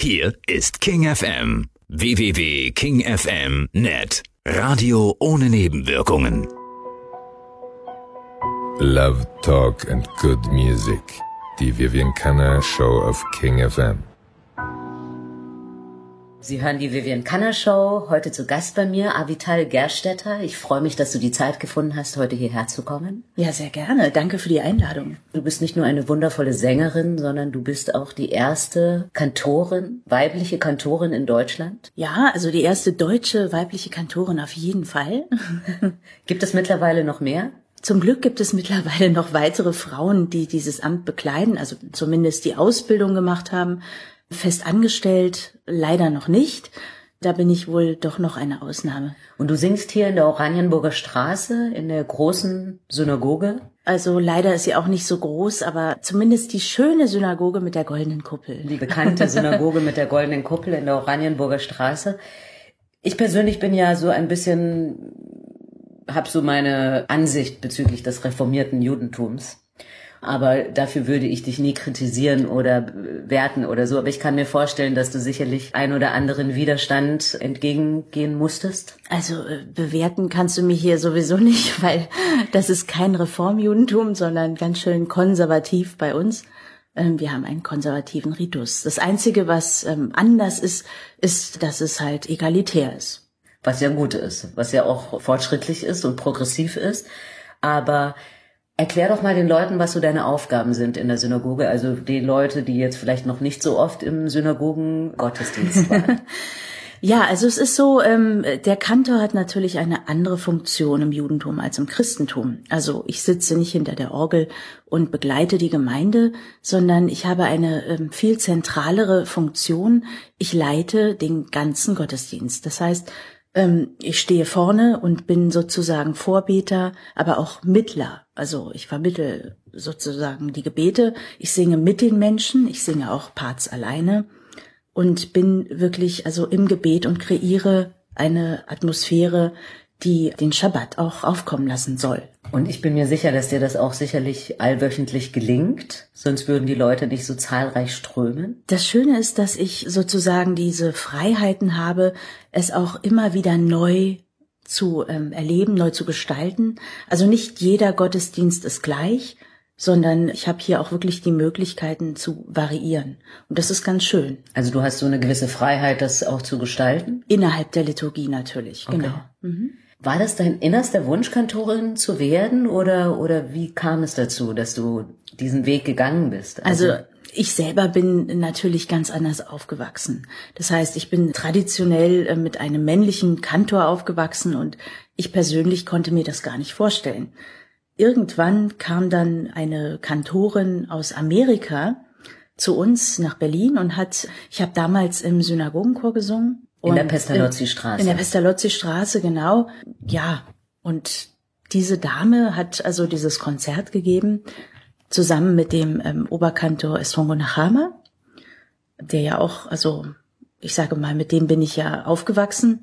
Hier ist King FM. www.kingfm.net. Radio ohne Nebenwirkungen. Love, Talk and Good Music. Die Vivian Canna Show auf King FM. Sie hören die Vivian Canna Show. Heute zu Gast bei mir Avital Gerstetter. Ich freue mich, dass du die Zeit gefunden hast, heute hierher zu kommen. Ja, sehr gerne. Danke für die Einladung. Du bist nicht nur eine wundervolle Sängerin, sondern du bist auch die erste Kantorin, weibliche Kantorin in Deutschland. Ja, also die erste deutsche weibliche Kantorin auf jeden Fall. Gibt es mittlerweile noch mehr? Zum Glück gibt es mittlerweile noch weitere Frauen, die dieses Amt bekleiden, also zumindest die Ausbildung gemacht haben. Fest angestellt leider noch nicht. Da bin ich wohl doch noch eine Ausnahme. Und du singst hier in der Oranienburger Straße, in der großen Synagoge? Also leider ist sie auch nicht so groß, aber zumindest die schöne Synagoge mit der goldenen Kuppel. Die bekannte Synagoge mit der goldenen Kuppel in der Oranienburger Straße. Ich persönlich bin ja so ein bisschen, habe so meine Ansicht bezüglich des reformierten Judentums. Aber dafür würde ich dich nie kritisieren oder werten oder so. Aber ich kann mir vorstellen, dass du sicherlich ein oder anderen Widerstand entgegengehen musstest. Also bewerten kannst du mich hier sowieso nicht, weil das ist kein Reformjudentum, sondern ganz schön konservativ bei uns. Wir haben einen konservativen Ritus. Das Einzige, was anders ist, dass es halt egalitär ist. Was ja gut ist, was ja auch fortschrittlich ist und progressiv ist. Aber erklär doch mal den Leuten, was so deine Aufgaben sind in der Synagoge. Also die Leute, die jetzt vielleicht noch nicht so oft im Synagogen-Gottesdienst waren. Ja, also es ist so, der Kantor hat natürlich eine andere Funktion im Judentum als im Christentum. Also ich sitze nicht hinter der Orgel und begleite die Gemeinde, sondern ich habe eine viel zentralere Funktion. Ich leite den ganzen Gottesdienst. Das heißt, ich stehe vorne und bin sozusagen Vorbeter, aber auch Mittler. Also ich vermittle sozusagen die Gebete. Ich singe mit den Menschen, ich singe auch Parts alleine und bin wirklich also im Gebet und kreiere eine Atmosphäre, die den Schabbat auch aufkommen lassen soll. Und ich bin mir sicher, dass dir das auch sicherlich allwöchentlich gelingt, sonst würden die Leute nicht so zahlreich strömen. Das Schöne ist, dass ich sozusagen diese Freiheiten habe, es auch immer wieder neu zu erleben, neu zu gestalten. Also nicht jeder Gottesdienst ist gleich, sondern ich habe hier auch wirklich die Möglichkeiten zu variieren. Und das ist ganz schön. Also du hast so eine gewisse Freiheit, das auch zu gestalten? Innerhalb der Liturgie natürlich, okay. Genau. Mhm. War das dein innerster Wunsch, Kantorin zu werden oder wie kam es dazu, dass du diesen Weg gegangen bist? Also ich selber bin natürlich ganz anders aufgewachsen. Das heißt, ich bin traditionell mit einem männlichen Kantor aufgewachsen und ich persönlich konnte mir das gar nicht vorstellen. Irgendwann kam dann eine Kantorin aus Amerika zu uns nach Berlin und ich habe damals im Synagogenchor gesungen. In der Pestalozzi-Straße. In der Pestalozzi-Straße, genau. Ja, und diese Dame hat also dieses Konzert gegeben, zusammen mit dem Oberkantor Estrongo Nachama, der ja auch, also ich sage mal, mit dem bin ich ja aufgewachsen.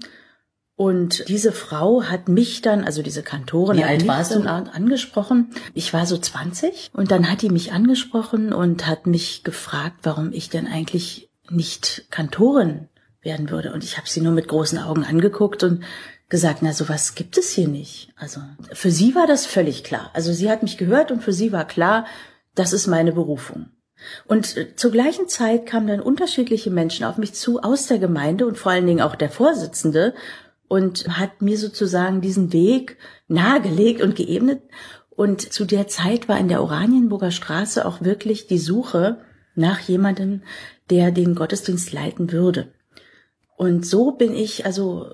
Und diese Frau hat mich dann, also diese Kantorin, wie alt warst du? Angesprochen. Ich war so 20 und dann hat die mich angesprochen und hat mich gefragt, warum ich denn eigentlich nicht Kantorin werden würde. Und ich habe sie nur mit großen Augen angeguckt und gesagt, na, sowas gibt es hier nicht. Also für sie war das völlig klar. Also sie hat mich gehört und für sie war klar, das ist meine Berufung. Und zur gleichen Zeit kamen dann unterschiedliche Menschen auf mich zu aus der Gemeinde und vor allen Dingen auch der Vorsitzende und hat mir sozusagen diesen Weg nahegelegt und geebnet. Und zu der Zeit war in der Oranienburger Straße auch wirklich die Suche nach jemandem, der den Gottesdienst leiten würde. Und so bin ich also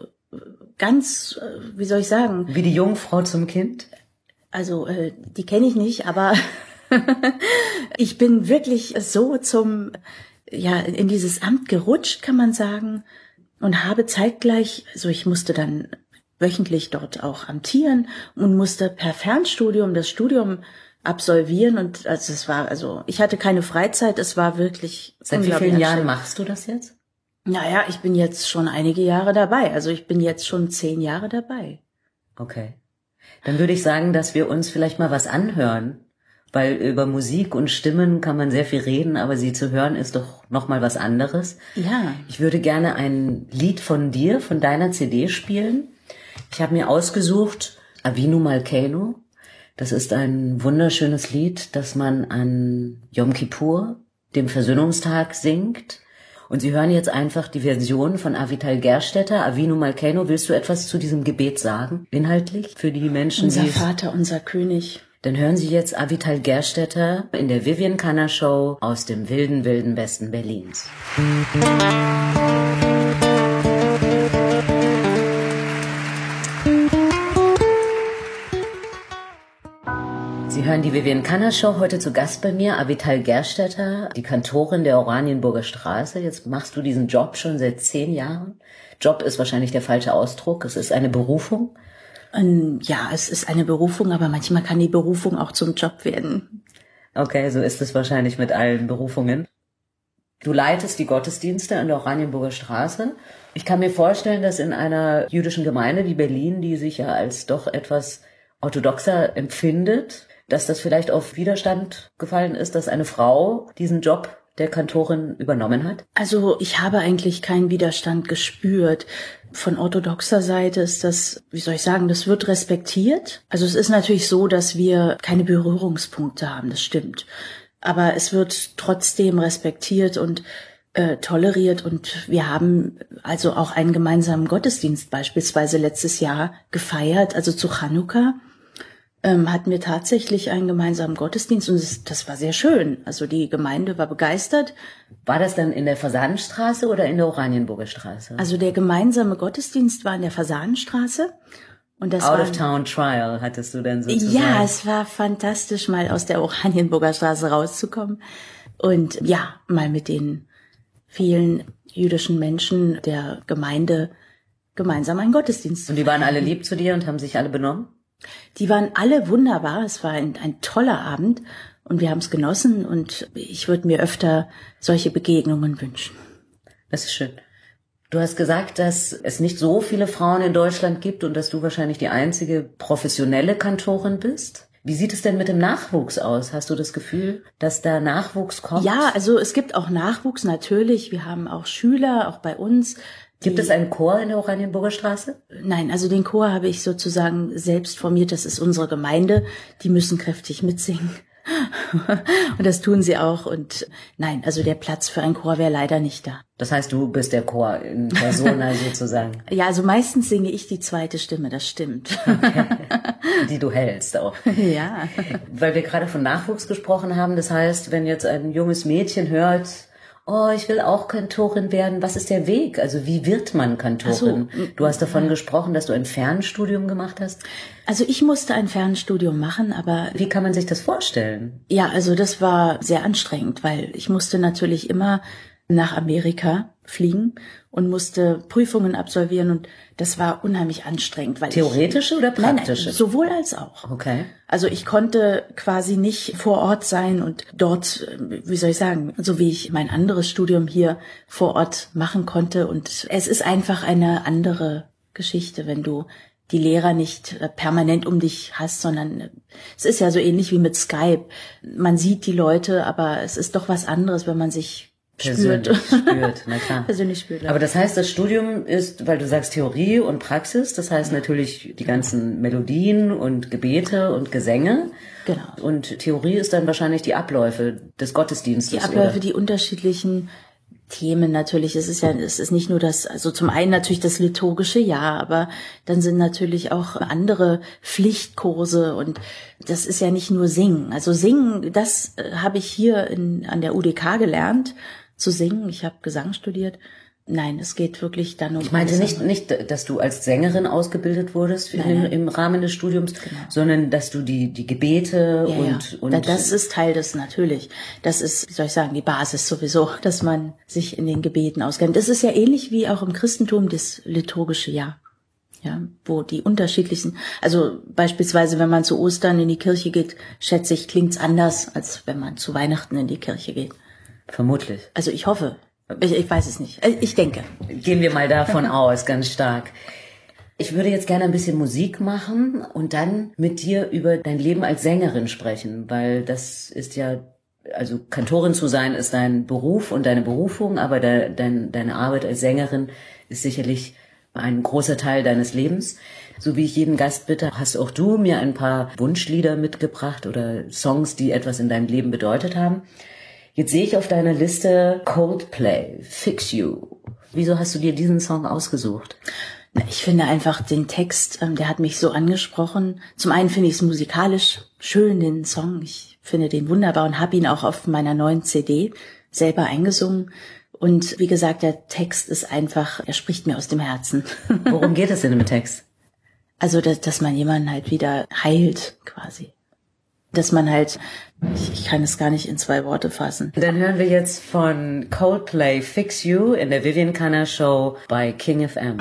ganz, wie soll ich sagen? Wie die Jungfrau zum Kind? Also die kenne ich nicht, aber ich bin wirklich so in dieses Amt gerutscht, kann man sagen, und habe zeitgleich, also ich musste dann wöchentlich dort auch amtieren und musste per Fernstudium das Studium absolvieren und ich hatte keine Freizeit, es war wirklich. Seit wie vielen Jahren machst du das jetzt? Naja, ich bin jetzt schon einige Jahre dabei. Also ich bin jetzt schon 10 Jahre dabei. Okay. Dann würde ich sagen, dass wir uns vielleicht mal was anhören weil über Musik und Stimmen kann man sehr viel reden, aber sie zu hören ist doch nochmal was anderes. Ja. Ich würde gerne ein Lied von dir, von deiner CD spielen. Ich habe mir ausgesucht Avinu Malkeinu. Das ist ein wunderschönes Lied, das man an Yom Kippur, dem Versöhnungstag, singt. Und Sie hören jetzt einfach die Version von Avital Gerstetter, Avinu Malkeinu. Willst du etwas zu diesem Gebet sagen, inhaltlich, für die Menschen, unser die... Vater, unser König. Dann hören Sie jetzt Avital Gerstetter in der Vivian Kanner Show aus dem wilden, wilden Westen Berlins. Sie hören die Vivian Kanner Show, heute zu Gast bei mir, Avital Gerstetter, die Kantorin der Oranienburger Straße. Jetzt machst du diesen Job schon seit 10 Jahren. Job ist wahrscheinlich der falsche Ausdruck, es ist eine Berufung. Ja, es ist eine Berufung, aber manchmal kann die Berufung auch zum Job werden. Okay, so ist es wahrscheinlich mit allen Berufungen. Du leitest die Gottesdienste an der Oranienburger Straße. Ich kann mir vorstellen, dass in einer jüdischen Gemeinde wie Berlin, die sich ja als doch etwas orthodoxer empfindet, dass das vielleicht auf Widerstand gefallen ist, dass eine Frau diesen Job der Kantorin übernommen hat? Also ich habe eigentlich keinen Widerstand gespürt. Von orthodoxer Seite ist das, wie soll ich sagen, das wird respektiert. Also es ist natürlich so, dass wir keine Berührungspunkte haben, das stimmt. Aber es wird trotzdem respektiert und toleriert und wir haben also auch einen gemeinsamen Gottesdienst beispielsweise letztes Jahr gefeiert, also zu Chanukka. Hatten wir tatsächlich einen gemeinsamen Gottesdienst und das war sehr schön. Also die Gemeinde war begeistert. War das dann in der Fasanenstraße oder in der Oranienburger Straße? Also der gemeinsame Gottesdienst war in der Fasanenstraße. Und das Out of Town Trial hattest du dann sozusagen? Ja, es war fantastisch, mal aus der Oranienburger Straße rauszukommen und ja, mal mit den vielen jüdischen Menschen der Gemeinde gemeinsam einen Gottesdienst zu Und die waren alle lieb zu dir und haben sich alle benommen? Die waren alle wunderbar. Es war ein toller Abend und wir haben es genossen und ich würde mir öfter solche Begegnungen wünschen. Das ist schön. Du hast gesagt, dass es nicht so viele Frauen in Deutschland gibt und dass du wahrscheinlich die einzige professionelle Kantorin bist. Wie sieht es denn mit dem Nachwuchs aus? Hast du das Gefühl, dass da Nachwuchs kommt? Ja, also es gibt auch Nachwuchs natürlich. Wir haben auch Schüler, auch bei uns. Gibt es einen Chor in der Oranienburger Straße? Nein, also den Chor habe ich sozusagen selbst formiert. Das ist unsere Gemeinde. Die müssen kräftig mitsingen. Und das tun sie auch. Und nein, also der Platz für einen Chor wäre leider nicht da. Das heißt, du bist der Chor in Persona sozusagen. Ja, also meistens singe ich die zweite Stimme, das stimmt. Okay. Die du hältst auch. Ja. Weil wir gerade von Nachwuchs gesprochen haben. Das heißt, wenn jetzt ein junges Mädchen hört, oh, ich will auch Kantorin werden. Was ist der Weg? Also wie wird man Kantorin? So, du hast davon gesprochen, dass du ein Fernstudium gemacht hast. Also ich musste ein Fernstudium machen, aber... Wie kann man sich das vorstellen? Ja, also das war sehr anstrengend, weil ich musste natürlich immer nach Amerika fliegen und musste Prüfungen absolvieren und das war unheimlich anstrengend. Weil Theoretische oder praktische? Nein, sowohl als auch. Okay. Also ich konnte quasi nicht vor Ort sein und dort, wie soll ich sagen, so wie ich mein anderes Studium hier vor Ort machen konnte. Und es ist einfach eine andere Geschichte, wenn du die Lehrer nicht permanent um dich hast, sondern es ist ja so ähnlich wie mit Skype. Man sieht die Leute, aber es ist doch was anderes, wenn man sich spürt, na klar. Persönlich spürt. Aber das heißt, das Studium ist, weil du sagst Theorie und Praxis, das heißt natürlich die ganzen Melodien und Gebete und Gesänge. Genau. Und Theorie ist dann wahrscheinlich die Abläufe des Gottesdienstes. Die Abläufe, oder? Die unterschiedlichen Themen natürlich. Es ist nicht nur das, also zum einen natürlich das liturgische, ja, aber dann sind natürlich auch andere Pflichtkurse und das ist ja nicht nur Singen. Also Singen, das habe ich hier an der UDK gelernt, zu singen. Ich habe Gesang studiert. Nein, es geht wirklich dann um... Ich meinte nicht, dass du als Sängerin ausgebildet wurdest im Rahmen des Studiums, genau, sondern dass du die Gebete und... Das ist Teil des, natürlich. Das ist, wie soll ich sagen, die Basis sowieso, dass man sich in den Gebeten auskennt. Das ist ja ähnlich wie auch im Christentum das liturgische Jahr. Ja, wo die unterschiedlichen, also beispielsweise, wenn man zu Ostern in die Kirche geht, schätze ich, klingt's anders, als wenn man zu Weihnachten in die Kirche geht. Vermutlich. Also ich hoffe. Ich weiß es nicht. Ich denke. Gehen wir mal davon aus, ganz stark. Ich würde jetzt gerne ein bisschen Musik machen und dann mit dir über dein Leben als Sängerin sprechen, weil das ist ja, also Kantorin zu sein ist dein Beruf und deine Berufung, aber deine Arbeit als Sängerin ist sicherlich ein großer Teil deines Lebens. So wie ich jeden Gast bitte, hast auch du mir ein paar Wunschlieder mitgebracht oder Songs, die etwas in deinem Leben bedeutet haben. Jetzt sehe ich auf deiner Liste Coldplay, Fix You. Wieso hast du dir diesen Song ausgesucht? Ich finde einfach den Text, der hat mich so angesprochen. Zum einen finde ich es musikalisch schön, den Song. Ich finde den wunderbar und habe ihn auch auf meiner neuen CD selber eingesungen. Und wie gesagt, der Text ist einfach, er spricht mir aus dem Herzen. Worum geht es denn im Text? Also, dass man jemanden halt wieder heilt, quasi. Dass man halt, ich kann es gar nicht in 2 Worte fassen. Dann hören wir jetzt von Coldplay Fix You in der Vivian Canna Show bei King FM.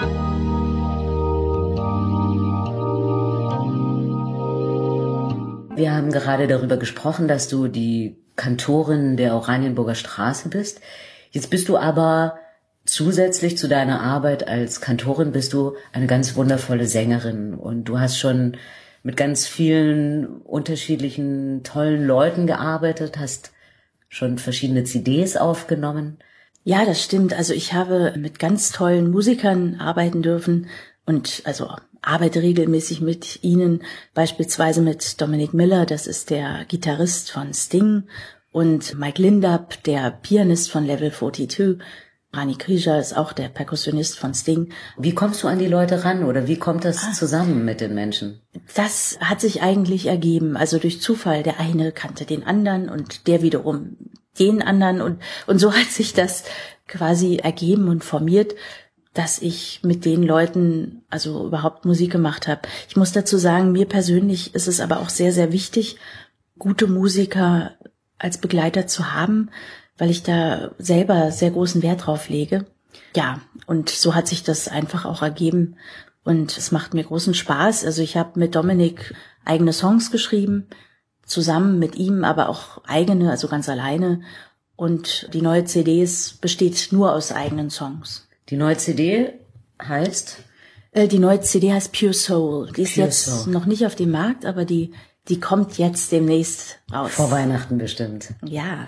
Wir haben gerade darüber gesprochen, dass du die Kantorin der Oranienburger Straße bist. Jetzt bist du aber zusätzlich zu deiner Arbeit als Kantorin bist du eine ganz wundervolle Sängerin und du hast schon mit ganz vielen unterschiedlichen tollen Leuten gearbeitet, hast schon verschiedene CDs aufgenommen. Ja, das stimmt. Also ich habe mit ganz tollen Musikern arbeiten dürfen und also arbeite regelmäßig mit ihnen, beispielsweise mit Dominic Miller, das ist der Gitarrist von Sting, und Mike Lindab, der Pianist von Level 42. Rani Krieger ist auch der Perkussionist von Sting. Wie kommst du an die Leute ran oder wie kommt das zusammen mit den Menschen? Das hat sich eigentlich ergeben, also durch Zufall. Der eine kannte den anderen und der wiederum den anderen und so hat sich das quasi ergeben und formiert, dass ich mit den Leuten also überhaupt Musik gemacht habe. Ich muss dazu sagen, mir persönlich ist es aber auch sehr, sehr wichtig, gute Musiker als Begleiter zu haben, weil ich da selber sehr großen Wert drauf lege. Ja, und so hat sich das einfach auch ergeben und es macht mir großen Spaß. Also ich habe mit Dominik eigene Songs geschrieben, zusammen mit ihm, aber auch eigene, also ganz alleine. Und die neue CD besteht nur aus eigenen Songs. Die neue CD heißt? Die neue CD heißt Pure Soul. Die ist Pure jetzt Soul. noch nicht auf dem Markt, aber die kommt jetzt demnächst raus. Vor Weihnachten bestimmt. Ja.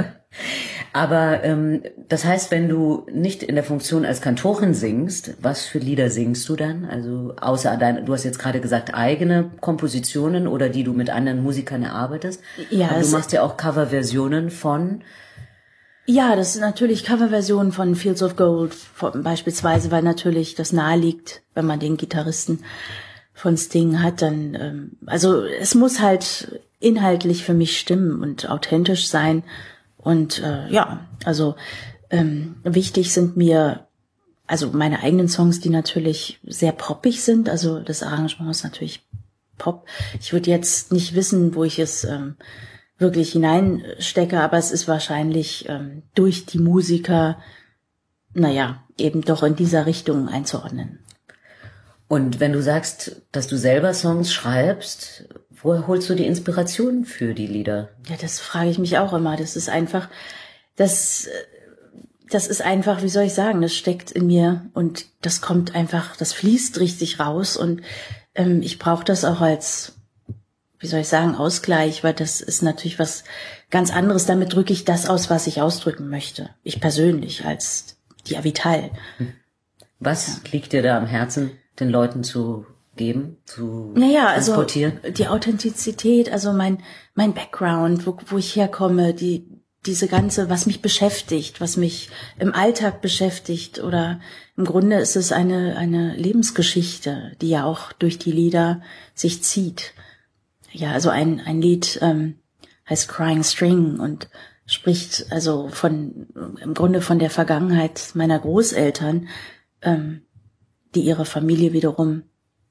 Aber das heißt, wenn du nicht in der Funktion als Kantorin singst, was für Lieder singst du dann? Also außer du hast jetzt gerade gesagt, eigene Kompositionen oder die du mit anderen Musikern erarbeitest. Ja, aber du machst ja auch Coverversionen von... Ja, das sind natürlich Coverversionen von Fields of Gold beispielsweise, weil natürlich das naheliegt, wenn man den Gitarristen von Sting hat, dann, also es muss halt inhaltlich für mich stimmen und authentisch sein und ja, also wichtig sind mir also meine eigenen Songs, die natürlich sehr poppig sind, also das Arrangement ist natürlich Pop. Ich würde jetzt nicht wissen, wo ich es wirklich hineinstecke, aber es ist wahrscheinlich durch die Musiker, naja, eben doch in dieser Richtung einzuordnen. Und wenn du sagst, dass du selber Songs schreibst, woher holst du die Inspiration für die Lieder? Ja, das frage ich mich auch immer. Das ist einfach, das ist einfach, wie soll ich sagen, das steckt in mir und das kommt einfach, das fließt richtig raus und ich brauche das auch als, wie soll ich sagen, Ausgleich, weil das ist natürlich was ganz anderes. Damit drücke ich das aus, was ich ausdrücken möchte. Ich persönlich als die Avital. Was liegt dir da am Herzen, den Leuten zu geben, zu transportieren? Also die Authentizität, also mein Background, wo ich herkomme, diese ganze, was mich beschäftigt, was mich im Alltag beschäftigt oder im Grunde ist es eine Lebensgeschichte, die ja auch durch die Lieder sich zieht. Ja, also ein Lied heißt Crying String und spricht also im Grunde von der Vergangenheit meiner Großeltern, die ihre Familie wiederum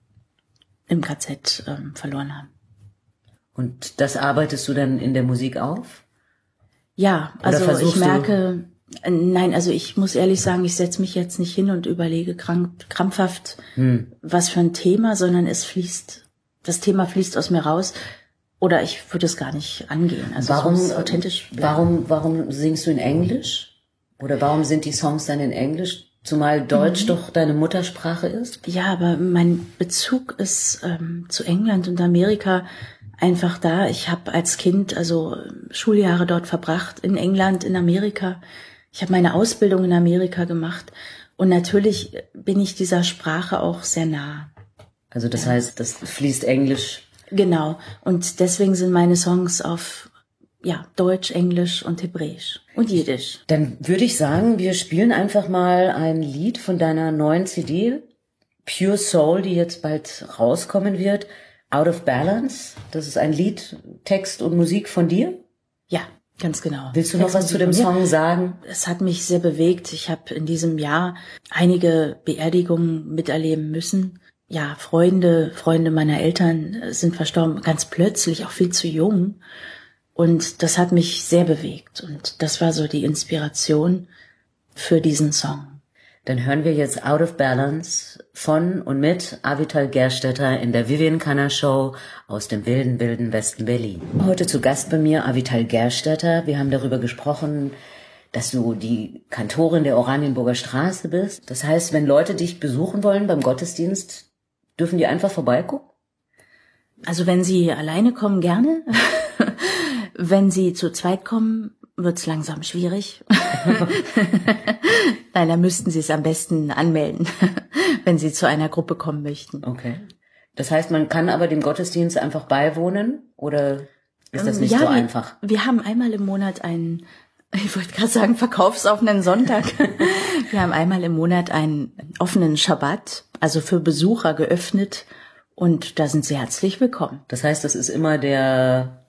im KZ verloren haben. Und das arbeitest du dann in der Musik auf? Ja, also ich merke, nein, also ich muss ehrlich sagen, ich setze mich jetzt nicht hin und überlege krampfhaft, was für ein Thema, sondern das Thema fließt aus mir raus oder ich würde es gar nicht angehen. Also warum authentisch? Warum singst du in Englisch? Oder warum sind die Songs dann in Englisch? Zumal Deutsch doch deine Muttersprache ist? Ja, aber mein Bezug ist zu England und Amerika einfach da. Ich habe als Kind also Schuljahre dort verbracht, in England, in Amerika. Ich habe meine Ausbildung in Amerika gemacht. Und natürlich bin ich dieser Sprache auch sehr nah. Also das heißt, das fließt Englisch. Genau. Und deswegen sind meine Songs auf Deutsch, Englisch und Hebräisch und Jiddisch. Dann würde ich sagen, wir spielen einfach mal ein Lied von deiner neuen CD, Pure Soul, die jetzt bald rauskommen wird. Out of Balance. Das ist ein Lied, Text und Musik von dir? Ja, ganz genau. Willst du noch was zu dem Song sagen? Es hat mich sehr bewegt. Ich habe in diesem Jahr einige Beerdigungen miterleben müssen. Ja, Freunde meiner Eltern sind verstorben, ganz plötzlich, auch viel zu jung. Und das hat mich sehr bewegt. Und das war so die Inspiration für diesen Song. Dann hören wir jetzt Out of Balance von und mit Avital Gerstetter in der Vivian Canner Show aus dem wilden Westen Berlin. Heute zu Gast bei mir Avital Gerstetter. Wir haben darüber gesprochen, dass du die Kantorin der Oranienburger Straße bist. Das heißt, wenn Leute dich besuchen wollen beim Gottesdienst, dürfen die einfach vorbeigucken? Also wenn sie alleine kommen, gerne. Wenn sie zu zweit kommen, wird's langsam schwierig. Nein, dann müssten sie es am besten anmelden, wenn sie zu einer Gruppe kommen möchten. Okay. Das heißt, man kann aber dem Gottesdienst einfach beiwohnen oder ist das nicht so einfach? Wir haben einmal im Monat ich wollte gerade sagen, verkaufsoffenen Sonntag. Wir haben einmal im Monat einen offenen Schabbat, also für Besucher geöffnet und da sind sie herzlich willkommen. Das heißt, das ist immer der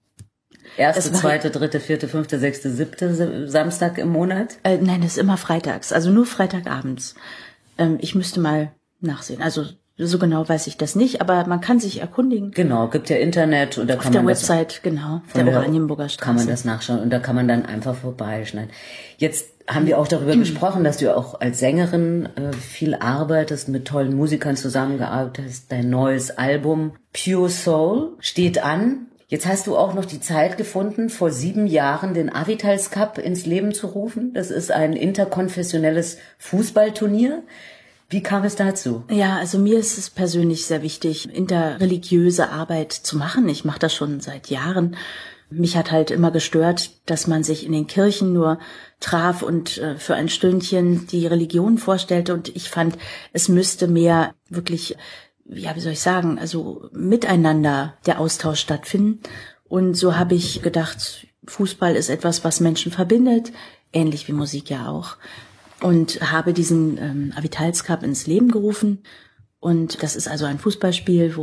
1., 2., 3., 4., 5., 6., 7. Samstag im Monat? Nein, das ist immer freitags, also nur Freitagabends. Ich müsste mal nachsehen, also so genau weiß ich das nicht, aber man kann sich erkundigen. Genau, gibt ja Internet und da kann man auf der Website, genau, der Oranienburger Straße. Kann man das nachschauen und da kann man dann einfach vorbeischneiden. Jetzt haben wir auch darüber gesprochen, dass du auch als Sängerin viel arbeitest, mit tollen Musikern zusammengearbeitet hast. Dein neues Album Pure Soul steht an. Jetzt hast du auch noch die Zeit gefunden, vor 7 Jahren den Avitals Cup ins Leben zu rufen. Das ist ein interkonfessionelles Fußballturnier. Wie kam es dazu? Ja, also mir ist es persönlich sehr wichtig, interreligiöse Arbeit zu machen. Ich mache das schon seit Jahren. Mich hat halt immer gestört, dass man sich in den Kirchen nur traf und für ein Stündchen die Religion vorstellte. Und ich fand, es müsste mehr wirklich, wie soll ich sagen, also miteinander der Austausch stattfinden. Und so habe ich gedacht, Fußball ist etwas, was Menschen verbindet, ähnlich wie Musik ja auch. Und habe diesen Avitals Cup ins Leben gerufen. Und das ist also ein Fußballspiel,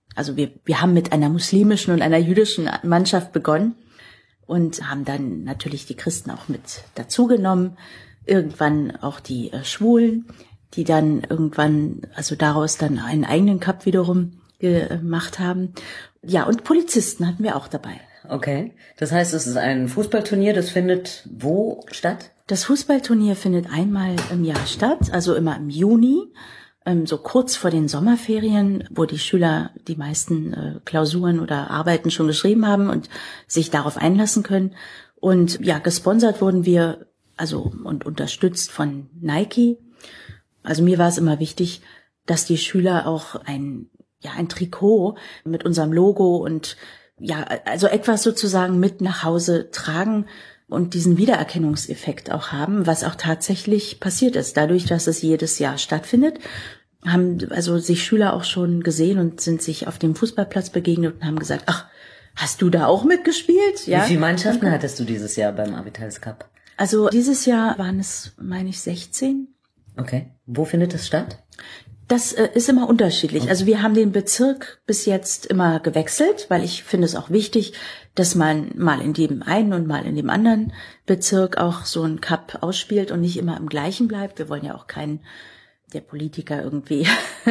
wir haben mit einer muslimischen und einer jüdischen Mannschaft begonnen und haben dann natürlich die Christen auch mit dazugenommen. Irgendwann auch die Schwulen, die dann irgendwann, also daraus dann einen eigenen Cup wiederum gemacht haben. Ja, und Polizisten hatten wir auch dabei. Okay, das heißt, es ist ein Fußballturnier, das findet wo statt? Das Fußballturnier findet einmal im Jahr statt, also immer im Juni, so kurz vor den Sommerferien, wo die Schüler die meisten Klausuren oder Arbeiten schon geschrieben haben und sich darauf einlassen können. Und ja, gesponsert wurden wir, also und unterstützt von Nike. Also mir war es immer wichtig, dass die Schüler auch ein Trikot mit unserem Logo und also etwas sozusagen mit nach Hause tragen und diesen Wiedererkennungseffekt auch haben, was auch tatsächlich passiert ist. Dadurch, dass es jedes Jahr stattfindet, haben also sich Schüler auch schon gesehen und sind sich auf dem Fußballplatz begegnet und haben gesagt, ach, hast du da auch mitgespielt? Ja. Wie viele Mannschaften hattest du dieses Jahr beim Avitals Cup? Also dieses Jahr waren es, meine ich, 16. Okay. Wo findet es statt? Das ist immer unterschiedlich. Also wir haben den Bezirk bis jetzt immer gewechselt, weil ich finde es auch wichtig, dass man mal in dem einen und mal in dem anderen Bezirk auch so einen Cup ausspielt und nicht immer im gleichen bleibt. Wir wollen ja auch keinen der Politiker irgendwie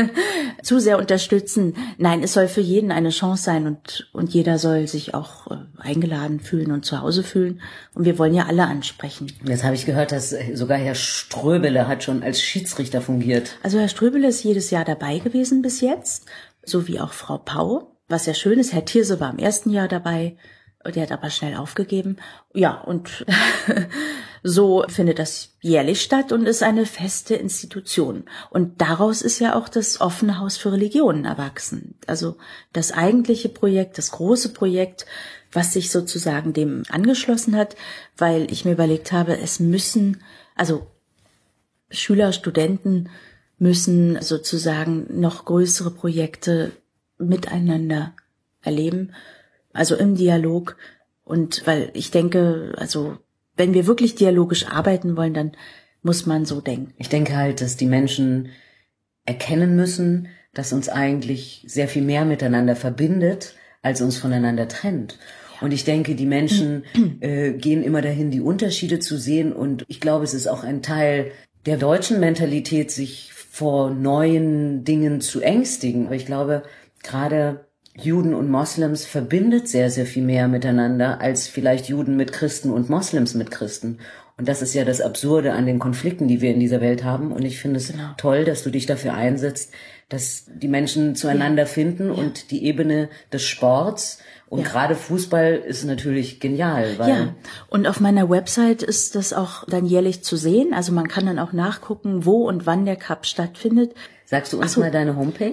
zu sehr unterstützen. Nein, es soll für jeden eine Chance sein und jeder soll sich auch eingeladen fühlen und zu Hause fühlen. Und wir wollen ja alle ansprechen. Jetzt habe ich gehört, dass sogar Herr Ströbele hat schon als Schiedsrichter fungiert. Also Herr Ströbele ist jedes Jahr dabei gewesen bis jetzt, so wie auch Frau Pau. Was ja schön ist, Herr Thierse war im ersten Jahr dabei. Der hat aber schnell aufgegeben. Ja, und so findet das jährlich statt und ist eine feste Institution. Und daraus ist ja auch das offene Haus für Religionen erwachsen. Also das eigentliche Projekt, das große Projekt, was sich sozusagen dem angeschlossen hat, weil ich mir überlegt habe, es müssen, also Schüler, Studenten müssen sozusagen noch größere Projekte miteinander erleben, also im Dialog. Und weil ich denke, also wenn wir wirklich dialogisch arbeiten wollen, dann muss man so denken. Ich denke halt, dass die Menschen erkennen müssen, dass uns eigentlich sehr viel mehr miteinander verbindet, als uns voneinander trennt. Und ich denke, die Menschen gehen immer dahin, die Unterschiede zu sehen. Und ich glaube, es ist auch ein Teil der deutschen Mentalität, sich vor neuen Dingen zu ängstigen. Aber ich glaube, gerade Juden und Moslems verbindet sehr, sehr viel mehr miteinander als vielleicht Juden mit Christen und Moslems mit Christen. Und das ist ja das Absurde an den Konflikten, die wir in dieser Welt haben. Und ich finde es toll, dass du dich dafür einsetzt, dass die Menschen zueinander finden und die Ebene des Sports. Und gerade Fußball ist natürlich genial. Weil und auf meiner Website ist das auch dann jährlich zu sehen. Also man kann dann auch nachgucken, wo und wann der Cup stattfindet. Sagst du uns mal deine Homepage?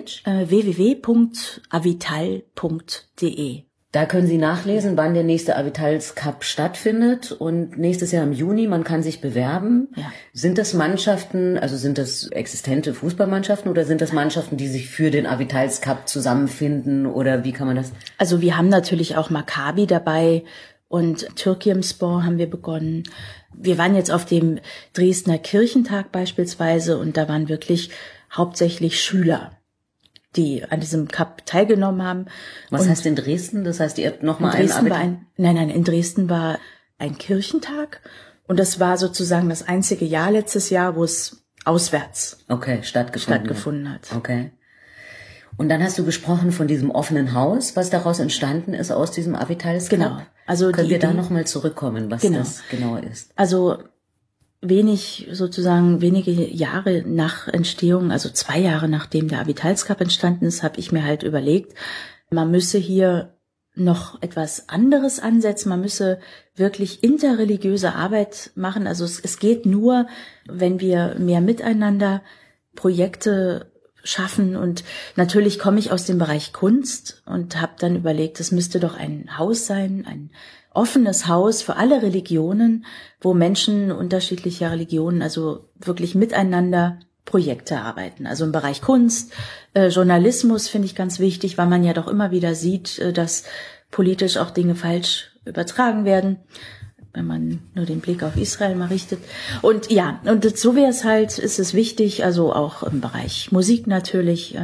www.avital.de. Da können Sie nachlesen, wann der nächste Avitals Cup stattfindet. Und nächstes Jahr im Juni, man kann sich bewerben. Ja. Sind das Mannschaften, also sind das existente Fußballmannschaften oder sind das Mannschaften, die sich für den Avitals Cup zusammenfinden? Oder wie kann man das? Also wir haben natürlich auch Maccabi dabei und Türkimspor haben wir begonnen. Wir waren jetzt auf dem Dresdner Kirchentag beispielsweise und da waren wirklich hauptsächlich Schüler, die an diesem Cup teilgenommen haben. Was heißt in Dresden? Das heißt, ihr habt nochmal Nein, in Dresden war ein Kirchentag und das war sozusagen das einzige Jahr letztes Jahr, wo es auswärts stattgefunden hat. Okay. Und dann hast du gesprochen von diesem offenen Haus, was daraus entstanden ist aus diesem Avitals Cup. Genau. Also können wir da nochmal zurückkommen, was das genau ist? Also wenige Jahre nach Entstehung, also 2 Jahre nachdem der Avitals Cup entstanden ist, habe ich mir halt überlegt, man müsse hier noch etwas anderes ansetzen, man müsse wirklich interreligiöse Arbeit machen. Also es geht nur, wenn wir mehr miteinander Projekte schaffen. Und natürlich komme ich aus dem Bereich Kunst und habe dann überlegt, es müsste doch ein Haus sein, ein offenes Haus für alle Religionen, wo Menschen unterschiedlicher Religionen also wirklich miteinander Projekte arbeiten. Also im Bereich Kunst, Journalismus finde ich ganz wichtig, weil man ja doch immer wieder sieht, dass politisch auch Dinge falsch übertragen werden, wenn man nur den Blick auf Israel mal richtet. Und ja, und so wäre es halt, ist es wichtig, also auch im Bereich Musik natürlich.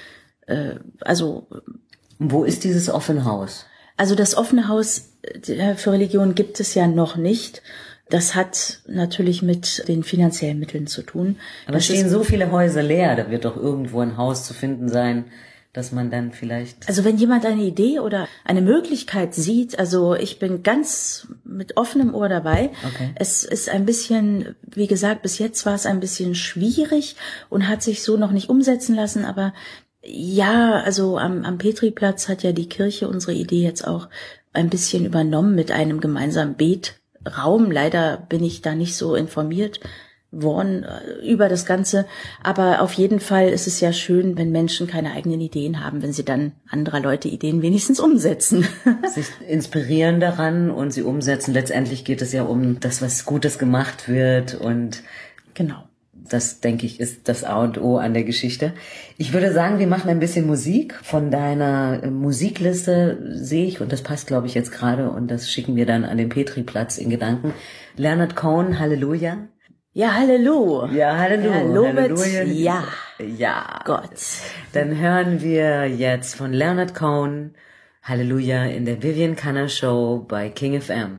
Wo ist dieses offene Haus? Also das offene Haus für Religion gibt es ja noch nicht. Das hat natürlich mit den finanziellen Mitteln zu tun. Aber es stehen so viele Häuser leer, da wird doch irgendwo ein Haus zu finden sein, dass man dann vielleicht... Also wenn jemand eine Idee oder eine Möglichkeit sieht, also ich bin ganz mit offenem Ohr dabei. Okay. Es ist ein bisschen, wie gesagt, bis jetzt war es ein bisschen schwierig und hat sich so noch nicht umsetzen lassen, aber ja, also am Petriplatz hat ja die Kirche unsere Idee jetzt auch ein bisschen übernommen mit einem gemeinsamen Betraum. Leider bin ich da nicht so informiert worden über das Ganze. Aber auf jeden Fall ist es ja schön, wenn Menschen keine eigenen Ideen haben, wenn sie dann anderer Leute Ideen wenigstens umsetzen. Sich inspirieren daran und sie umsetzen. Letztendlich geht es ja um das, was Gutes gemacht wird und genau. Das, denke ich, ist das A und O an der Geschichte. Ich würde sagen, wir machen ein bisschen Musik. Von deiner Musikliste sehe ich, und das passt, glaube ich, jetzt gerade, und das schicken wir dann an den Petriplatz in Gedanken. Leonard Cohen, Halleluja. Ja, Halleluja. Ja, Halleluja. Halleluja. Ja. Ja. Gott. Dann hören wir jetzt von Leonard Cohen Halleluja in der Vivian Canner Show bei King FM.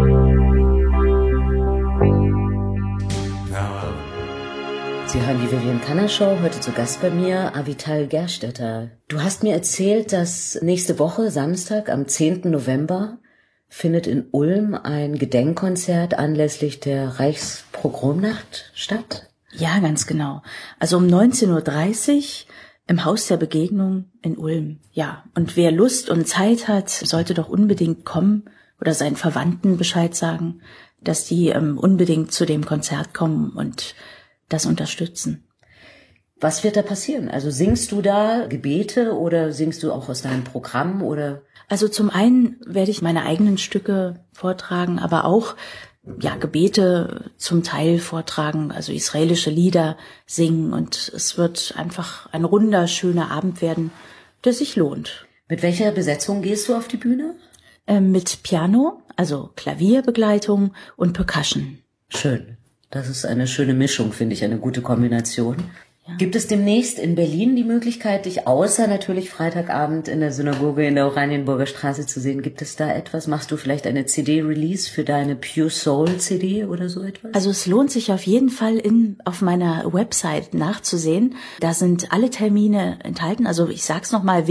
Sie hören die Vivian Canner Show, heute zu Gast bei mir, Avital Gerstetter. Du hast mir erzählt, dass nächste Woche, Samstag, am 10. November, findet in Ulm ein Gedenkkonzert anlässlich der Reichspogromnacht statt? Ja, ganz genau. Also um 19:30 Uhr im Haus der Begegnung in Ulm. Ja, und wer Lust und Zeit hat, sollte doch unbedingt kommen oder seinen Verwandten Bescheid sagen. dass die unbedingt zu dem Konzert kommen und das unterstützen. Was wird da passieren? Also singst du da Gebete oder singst du auch aus deinem Programm oder? Also zum einen werde ich meine eigenen Stücke vortragen, aber auch Gebete zum Teil vortragen, also israelische Lieder singen, und es wird einfach ein runder, schöner Abend werden, der sich lohnt. Mit welcher Besetzung gehst du auf die Bühne? Mit Piano, also Klavierbegleitung und Percussion. Schön. Das ist eine schöne Mischung, finde ich, eine gute Kombination. Ja. Gibt es demnächst in Berlin die Möglichkeit, dich außer natürlich Freitagabend in der Synagoge in der Oranienburger Straße zu sehen? Gibt es da etwas? Machst du vielleicht eine CD-Release für deine Pure Soul CD oder so etwas? Also es lohnt sich auf jeden Fall auf meiner Website nachzusehen. Da sind alle Termine enthalten. Also ich sag's nochmal,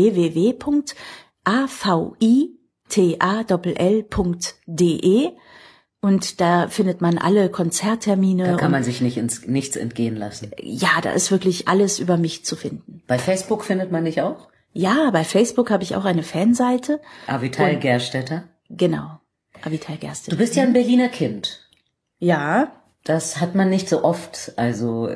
www.avitall.de. Und da findet man alle Konzerttermine. Da kann man sich nichts entgehen lassen. Ja, da ist wirklich alles über mich zu finden. Bei Facebook findet man dich auch? Ja, bei Facebook habe ich auch eine Fanseite. Avital Gerstetter? Genau, Avital Gerstetter. Du bist ja ein Berliner Kind. Ja. Das hat man nicht so oft. Also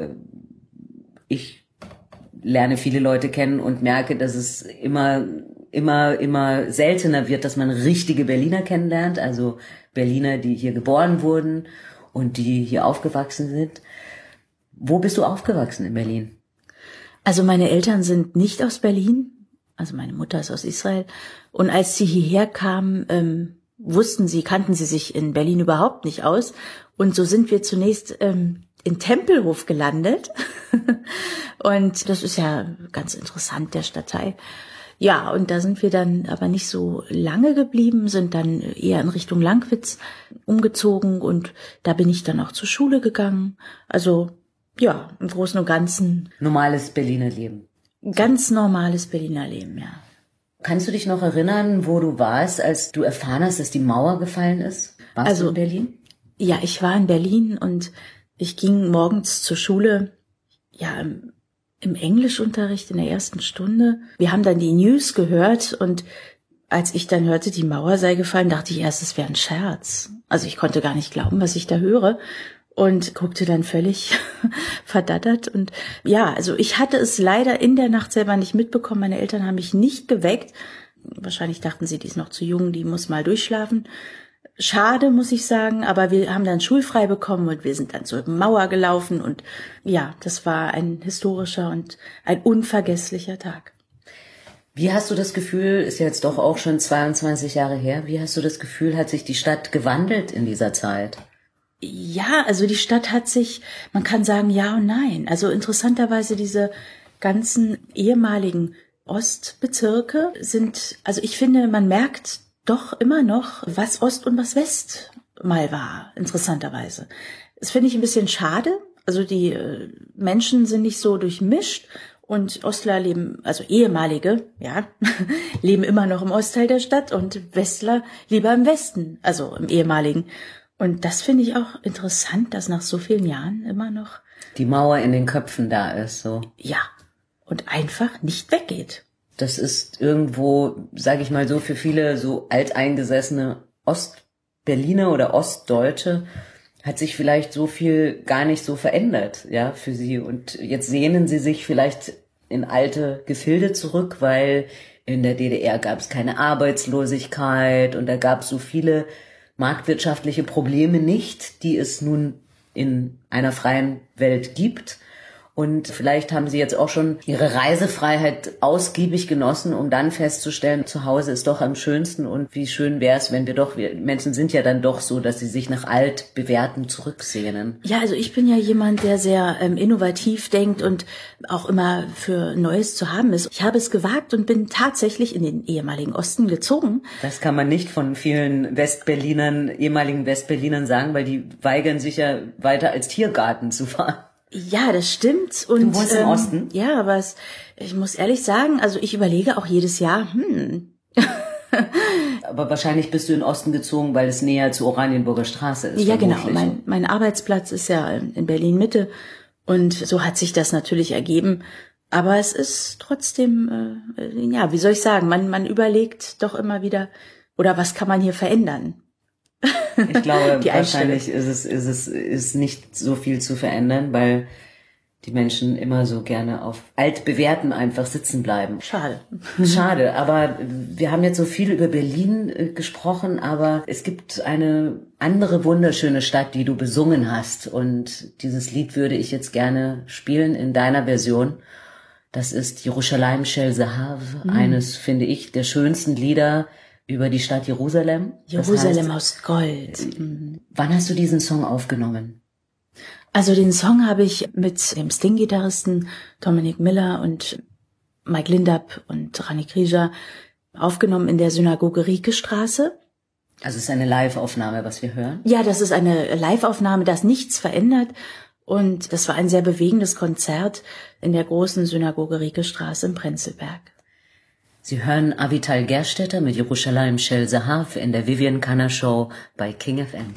ich lerne viele Leute kennen und merke, dass es immer seltener wird, dass man richtige Berliner kennenlernt, also Berliner, die hier geboren wurden und die hier aufgewachsen sind. Wo bist du aufgewachsen in Berlin? Also meine Eltern sind nicht aus Berlin, also meine Mutter ist aus Israel, und als sie hierher kamen, kannten sie sich in Berlin überhaupt nicht aus, und so sind wir zunächst in Tempelhof gelandet und das ist ja ganz interessant, der Stadtteil. Ja, und da sind wir dann aber nicht so lange geblieben, sind dann eher in Richtung Langwitz umgezogen, und da bin ich dann auch zur Schule gegangen. Also ja, im Großen und Ganzen. Normales Berliner Leben. Ganz normales Berliner Leben, ja. Kannst du dich noch erinnern, wo du warst, als du erfahren hast, dass die Mauer gefallen ist? Warst du in Berlin? Ja, ich war in Berlin und ich ging morgens zur Schule, im Englischunterricht in der ersten Stunde. Wir haben dann die News gehört, und als ich dann hörte, die Mauer sei gefallen, dachte ich erst, es wäre ein Scherz. Also ich konnte gar nicht glauben, was ich da höre, und guckte dann völlig verdattert. Und ja, also ich hatte es leider in der Nacht selber nicht mitbekommen. Meine Eltern haben mich nicht geweckt. Wahrscheinlich dachten sie, die ist noch zu jung, die muss mal durchschlafen. Schade, muss ich sagen, aber wir haben dann schulfrei bekommen und wir sind dann zur Mauer gelaufen, und ja, das war ein historischer und ein unvergesslicher Tag. Wie hast du das Gefühl, ist jetzt doch auch schon 22 Jahre her, wie hast du das Gefühl, hat sich die Stadt gewandelt in dieser Zeit? Ja, also die Stadt hat sich, man kann sagen ja und nein. Also interessanterweise diese ganzen ehemaligen Ostbezirke sind, also ich finde, man merkt doch immer noch, was Ost und was West mal war, interessanterweise. Das finde ich ein bisschen schade. Also die Menschen sind nicht so durchmischt, und Ostler leben, also ehemalige, leben immer noch im Ostteil der Stadt, und Westler lieber im Westen, also im ehemaligen. Und das finde ich auch interessant, dass nach so vielen Jahren immer noch die Mauer in den Köpfen da ist, so. Ja, und einfach nicht weggeht. Das ist irgendwo, sage ich mal so, für viele so alteingesessene Ostberliner oder Ostdeutsche hat sich vielleicht so viel gar nicht so verändert, ja, für sie. Und jetzt sehnen sie sich vielleicht in alte Gefilde zurück, weil in der DDR gab es keine Arbeitslosigkeit und da gab es so viele marktwirtschaftliche Probleme nicht, die es nun in einer freien Welt gibt. Und vielleicht haben sie jetzt auch schon ihre Reisefreiheit ausgiebig genossen, um dann festzustellen, zu Hause ist doch am schönsten, und wie schön wäre es, wenn wir Menschen sind ja dann doch so, dass sie sich nach Altbewährtem zurücksehnen. Ja, also ich bin ja jemand, der sehr innovativ denkt und auch immer für Neues zu haben ist. Ich habe es gewagt und bin tatsächlich in den ehemaligen Osten gezogen. Das kann man nicht von vielen ehemaligen Westberlinern sagen, weil die weigern sich ja weiter als Tiergarten zu fahren. Ja, das stimmt. Und, du wohnst im Osten? Ja, aber ich muss ehrlich sagen, also ich überlege auch jedes Jahr, Aber wahrscheinlich bist du in den Osten gezogen, weil es näher zur Oranienburger Straße ist. Ja, genau. Mein Arbeitsplatz ist ja in Berlin-Mitte, und so hat sich das natürlich ergeben. Aber es ist trotzdem, wie soll ich sagen, man überlegt doch immer wieder, oder was kann man hier verändern? Ich glaube, Die wahrscheinlich ist nicht so viel zu verändern, weil die Menschen immer so gerne auf Altbewährtem einfach sitzen bleiben. Schade. Schade, aber wir haben jetzt so viel über Berlin gesprochen, aber es gibt eine andere wunderschöne Stadt, die du besungen hast. Und dieses Lied würde ich jetzt gerne spielen in deiner Version. Das ist Yerushalayim Shel Zahav, eines, finde ich, der schönsten Lieder über die Stadt Jerusalem. Jerusalem aus Gold. Wann hast du diesen Song aufgenommen? Also den Song habe ich mit dem Sting-Gitarristen Dominic Miller und Mike Lindab und Rani Krija aufgenommen in der Synagoge Riekestraße. Also es ist eine Live-Aufnahme, was wir hören? Ja, das ist eine Live-Aufnahme, das nichts verändert. Und das war ein sehr bewegendes Konzert in der großen Synagoge Riekestraße in Prenzlberg. Sie hören Avital Gerstetter mit Yerushalayim Shel Zahav in der Vivian Kanner Show bei King FM.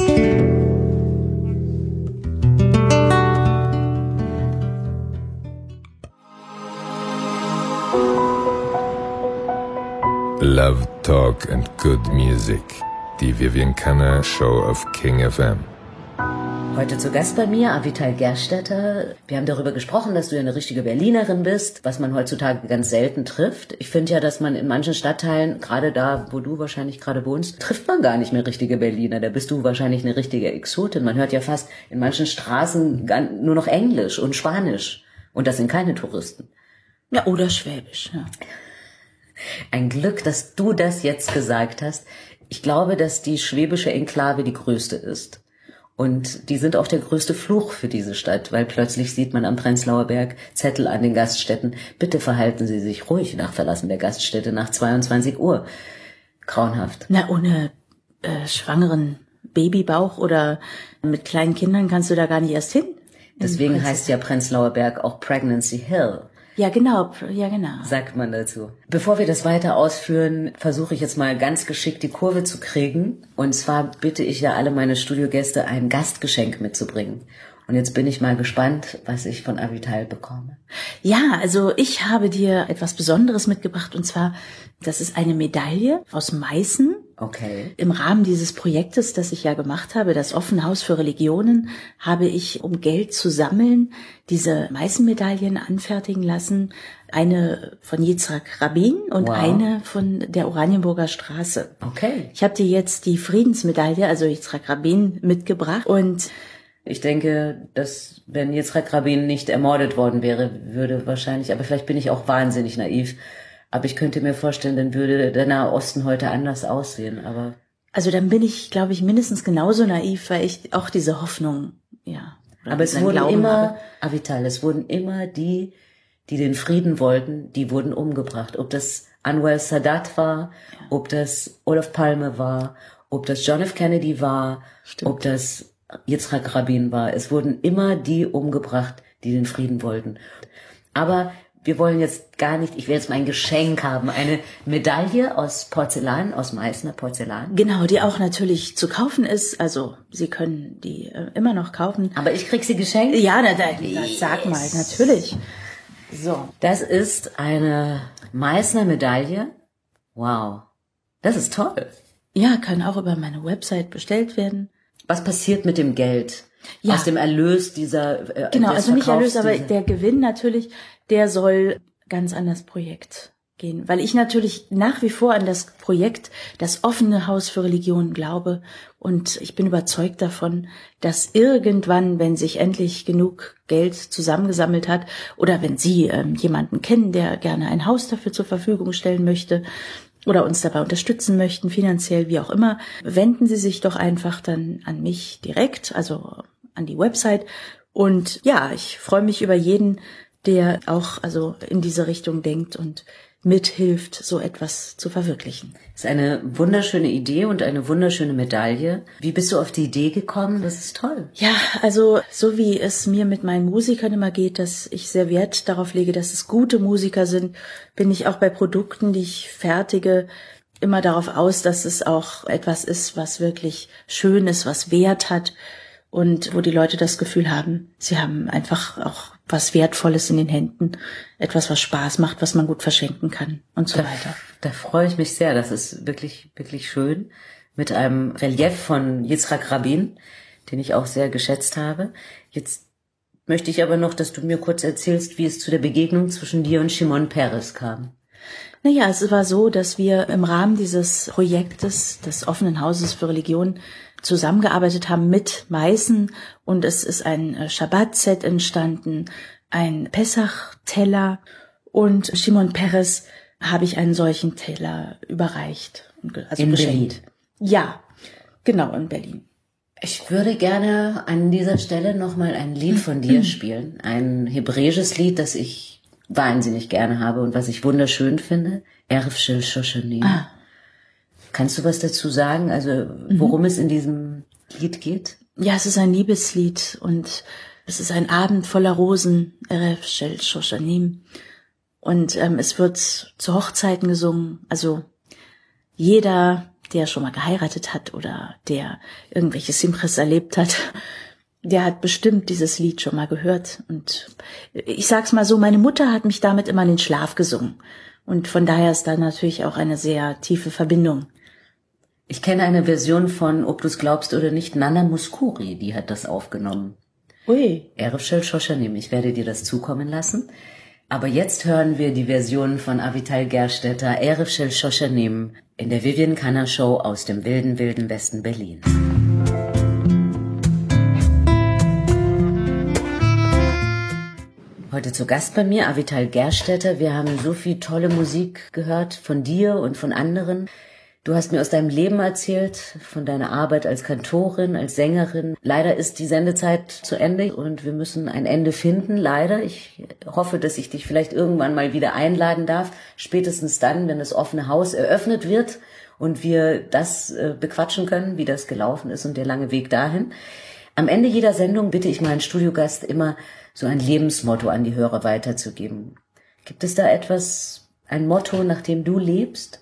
Love, Talk and Good Music. Die Vivian Kanner Show auf King FM. Heute zu Gast bei mir Avital Gerstetter. Wir haben darüber gesprochen, dass du ja eine richtige Berlinerin bist, was man heutzutage ganz selten trifft. Ich finde ja, dass man in manchen Stadtteilen, gerade da, wo du wahrscheinlich gerade wohnst, trifft man gar nicht mehr richtige Berliner. Da bist du wahrscheinlich eine richtige Exotin. Man hört ja fast in manchen Straßen nur noch Englisch und Spanisch. Und das sind keine Touristen. Ja, oder Schwäbisch, ja. Ein Glück, dass du das jetzt gesagt hast. Ich glaube, dass die schwäbische Enklave die größte ist. Und die sind auch der größte Fluch für diese Stadt, weil plötzlich sieht man am Prenzlauer Berg Zettel an den Gaststätten. Bitte verhalten Sie sich ruhig nach Verlassen der Gaststätte nach 22 Uhr. Grauenhaft. Na, ohne schwangeren Babybauch oder mit kleinen Kindern kannst du da gar nicht erst hin. Deswegen heißt ja Prenzlauer Berg auch Pregnancy Hill. Ja, genau, Sagt man dazu. Bevor wir das weiter ausführen, versuche ich jetzt mal ganz geschickt die Kurve zu kriegen. Und zwar bitte ich ja alle meine Studiogäste, ein Gastgeschenk mitzubringen. Und jetzt bin ich mal gespannt, was ich von Avital bekomme. Ja, also ich habe dir etwas Besonderes mitgebracht. Und zwar, das ist eine Medaille aus Meißen. Okay. Im Rahmen dieses Projektes, das ich ja gemacht habe, das Offene Haus für Religionen, habe ich, um Geld zu sammeln, diese Meißen-Medaillen anfertigen lassen. Eine von Yitzhak Rabin und eine von der Oranienburger Straße. Okay. Ich habe dir jetzt die Friedensmedaille, also Yitzhak Rabin, mitgebracht. Und ich denke, dass wenn Yitzhak Rabin nicht ermordet worden wäre, würde wahrscheinlich, aber vielleicht bin ich auch wahnsinnig naiv, aber ich könnte mir vorstellen, dann würde der Nahe Osten heute anders aussehen, aber. Also dann bin ich, glaube ich, mindestens genauso naiv, weil ich auch diese Hoffnung, ja. Aber es wurden immer, Avital, es wurden immer die den Frieden wollten, die wurden umgebracht. Ob das Anwar Sadat war, ob das Olof Palme war, ob das John F. Kennedy war, ob das Yitzhak Rabin war. Es wurden immer die umgebracht, die den Frieden wollten. Aber wir wollen jetzt gar nicht, ich will jetzt mein Geschenk haben, eine Medaille aus Porzellan, aus Meißner Porzellan. Genau, die auch natürlich zu kaufen ist, also Sie können die immer noch kaufen. Aber ich krieg sie geschenkt? Ja, sag mal, natürlich. So, das ist eine Meißner Medaille. Wow, das ist toll. Ja, kann auch über meine Website bestellt werden. Was passiert mit dem Geld? Ja. Aus dem Erlös dieser genau, also nicht Erlös, aber der Gewinn natürlich, der soll ganz an das Projekt gehen. Weil ich natürlich nach wie vor an das Projekt, das Offene Haus für Religionen glaube. Und ich bin überzeugt davon, dass irgendwann, wenn sich endlich genug Geld zusammengesammelt hat oder wenn Sie jemanden kennen, der gerne ein Haus dafür zur Verfügung stellen möchte oder uns dabei unterstützen möchten, finanziell, wie auch immer, wenden Sie sich doch einfach dann an mich direkt, also an die Website. Und ja, ich freue mich über jeden, der auch also in diese Richtung denkt und mithilft, so etwas zu verwirklichen. Das ist eine wunderschöne Idee und eine wunderschöne Medaille. Wie bist du auf die Idee gekommen? Das ist toll. Ja, also so wie es mir mit meinen Musikern immer geht, dass ich sehr Wert darauf lege, dass es gute Musiker sind, bin ich auch bei Produkten, die ich fertige, immer darauf aus, dass es auch etwas ist, was wirklich schön ist, was Wert hat und wo die Leute das Gefühl haben, sie haben einfach auch was Wertvolles in den Händen, etwas, was Spaß macht, was man gut verschenken kann und so weiter. Da freue ich mich sehr. Das ist wirklich, wirklich schön. mit einem Relief von Yitzhak Rabin, den ich auch sehr geschätzt habe. Jetzt möchte ich aber noch, dass du mir kurz erzählst, wie es zu der Begegnung zwischen dir und Shimon Peres kam. Naja, es war so, dass wir im Rahmen dieses Projektes des offenen Hauses für Religion zusammengearbeitet haben mit Meißen und es ist ein Shabbat-Set entstanden, ein Pessach-Teller und Shimon Peres habe ich einen solchen Teller überreicht. Also in geschenkt. Berlin? Ja, genau, in Berlin. Ich würde gerne an dieser Stelle nochmal ein Lied von dir spielen. Ein hebräisches Lied, das ich wahnsinnig gerne habe und was ich wunderschön finde. Erev Shel Shoshanim. Kannst du was dazu sagen? Also, worum es in diesem Lied geht? Ja, es ist ein Liebeslied und es ist ein Abend voller Rosen, Erev Shel Shoshanim. Und es wird zu Hochzeiten gesungen. Also jeder, der schon mal geheiratet hat oder der irgendwelche Simchas erlebt hat, der hat bestimmt dieses Lied schon mal gehört. Und ich sag's mal so, meine Mutter hat mich damit immer in den Schlaf gesungen. Und von daher ist da natürlich auch eine sehr tiefe Verbindung. Ich kenne eine Version von, ob du es glaubst oder nicht, Nana Mouskouri, die hat das aufgenommen. Ui. Erev Shel Shoshanim, ich werde dir das zukommen lassen. Aber jetzt hören wir die Version von Avital Gerstetter, Erev Shel Shoshanim, in der Vivian Kanner Show aus dem wilden, wilden Westen Berlins. Heute zu Gast bei mir Avital Gerstetter. Wir haben so viel tolle Musik gehört von dir und von anderen. Du hast mir aus deinem Leben erzählt, von deiner Arbeit als Kantorin, als Sängerin. Leider ist die Sendezeit zu Ende und wir müssen ein Ende finden, leider. Ich hoffe, dass ich dich vielleicht irgendwann mal wieder einladen darf, spätestens dann, wenn das offene Haus eröffnet wird und wir das bequatschen können, wie das gelaufen ist und der lange Weg dahin. Am Ende jeder Sendung bitte ich meinen Studiogast immer, so ein Lebensmotto an die Hörer weiterzugeben. Gibt es da etwas, ein Motto, nach dem du lebst?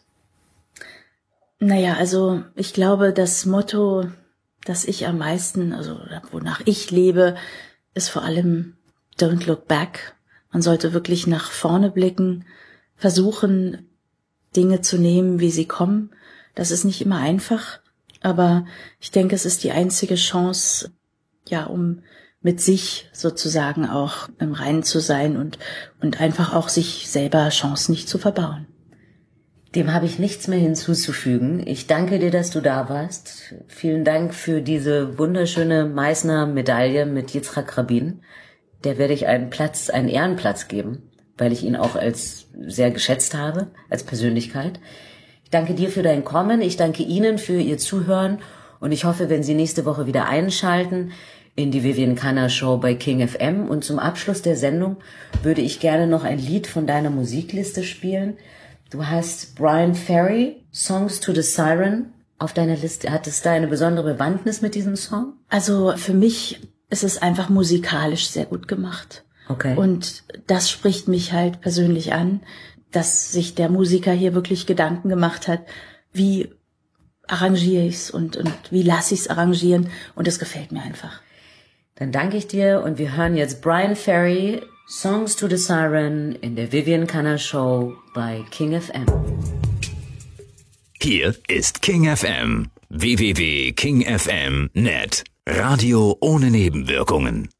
Naja, also ich glaube, das Motto, das ich am meisten, also wonach ich lebe, ist vor allem Don't look back. Man sollte wirklich nach vorne blicken, versuchen, Dinge zu nehmen, wie sie kommen. Das ist nicht immer einfach, aber ich denke, es ist die einzige Chance, ja, um mit sich sozusagen auch im Reinen zu sein und einfach auch sich selber Chancen nicht zu verbauen. Dem habe ich nichts mehr hinzuzufügen. Ich danke dir, dass du da warst. Vielen Dank für diese wunderschöne Meißner Medaille mit Yitzhak Rabin. Der werde ich einen Ehrenplatz geben, weil ich ihn auch als sehr geschätzt habe, als Persönlichkeit. Ich danke dir für dein Kommen. Ich danke Ihnen für Ihr Zuhören. Und ich hoffe, wenn Sie nächste Woche wieder einschalten in die Vivian Kanner Show bei King FM. Und zum Abschluss der Sendung würde ich gerne noch ein Lied von deiner Musikliste spielen. Du hast Brian Ferry, Songs to the Siren, auf deiner Liste. Hat es da eine besondere Bewandtnis mit diesem Song? Also für mich ist es einfach musikalisch sehr gut gemacht. Okay. Und das spricht mich halt persönlich an, dass sich der Musiker hier wirklich Gedanken gemacht hat, wie arrangiere ich's und wie lasse ich's arrangieren. Und es gefällt mir einfach. Dann danke ich dir und wir hören jetzt Brian Ferry, Songs to the Siren in der Vivian Kanner Show bei King FM. Hier ist King FM. www.kingfm.net. Radio ohne Nebenwirkungen.